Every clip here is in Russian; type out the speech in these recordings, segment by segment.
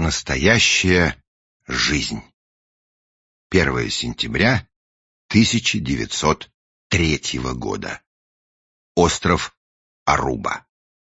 Настоящая жизнь. 1 сентября 1903 года. Остров Аруба.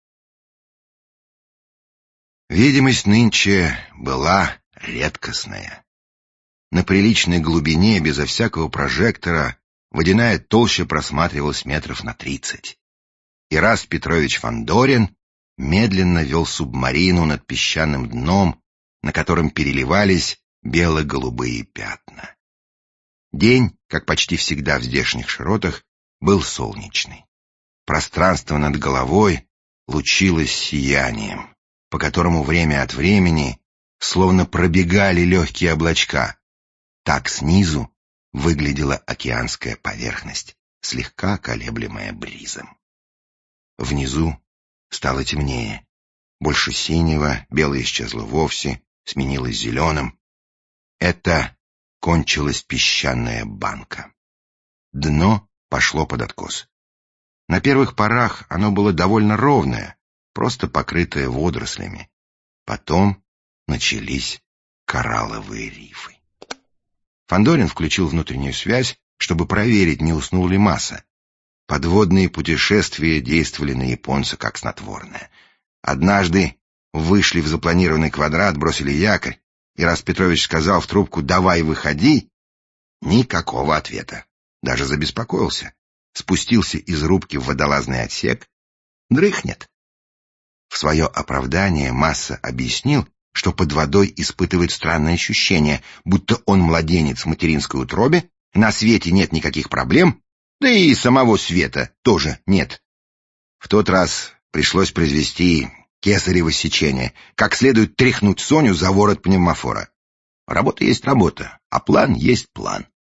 Видимость нынче была редкостная. На приличной глубине, безо всякого прожектора, водяная толща просматривалась метров на 30. Ираст Петрович Фандорин медленно вел субмарину над песчаным дном, на котором переливались бело-голубые пятна. День, как почти всегда в здешних широтах, был солнечный. Пространство над головой лучилось сиянием, по которому время от времени словно пробегали легкие облачка. Так снизу выглядела океанская поверхность, слегка колеблемая бризом. Внизу стало темнее. Больше синего, белое исчезло вовсе, сменилось зеленым. Это кончилась песчаная банка. Дно пошло под откос. На первых порах оно было довольно ровное, просто покрытое водорослями. Потом начались коралловые рифы. Фандорин включил внутреннюю связь, чтобы проверить, не уснул ли Масса. Подводные путешествия действовали на японца как снотворное. Однажды вышли в запланированный квадрат, бросили якорь, и раз Петрович сказал в трубку «давай, выходи», никакого ответа. Даже забеспокоился. Спустился из рубки в водолазный отсек. Дрыхнет. В свое оправдание Масса объяснил, что под водой испытывает странное ощущение, будто он младенец в материнской утробе, на свете нет никаких проблем, да и самого света тоже нет. В тот раз пришлось произвести кесарево сечение, как следует тряхнуть Соню за ворот пневмофора. Работа есть работа, а план есть план.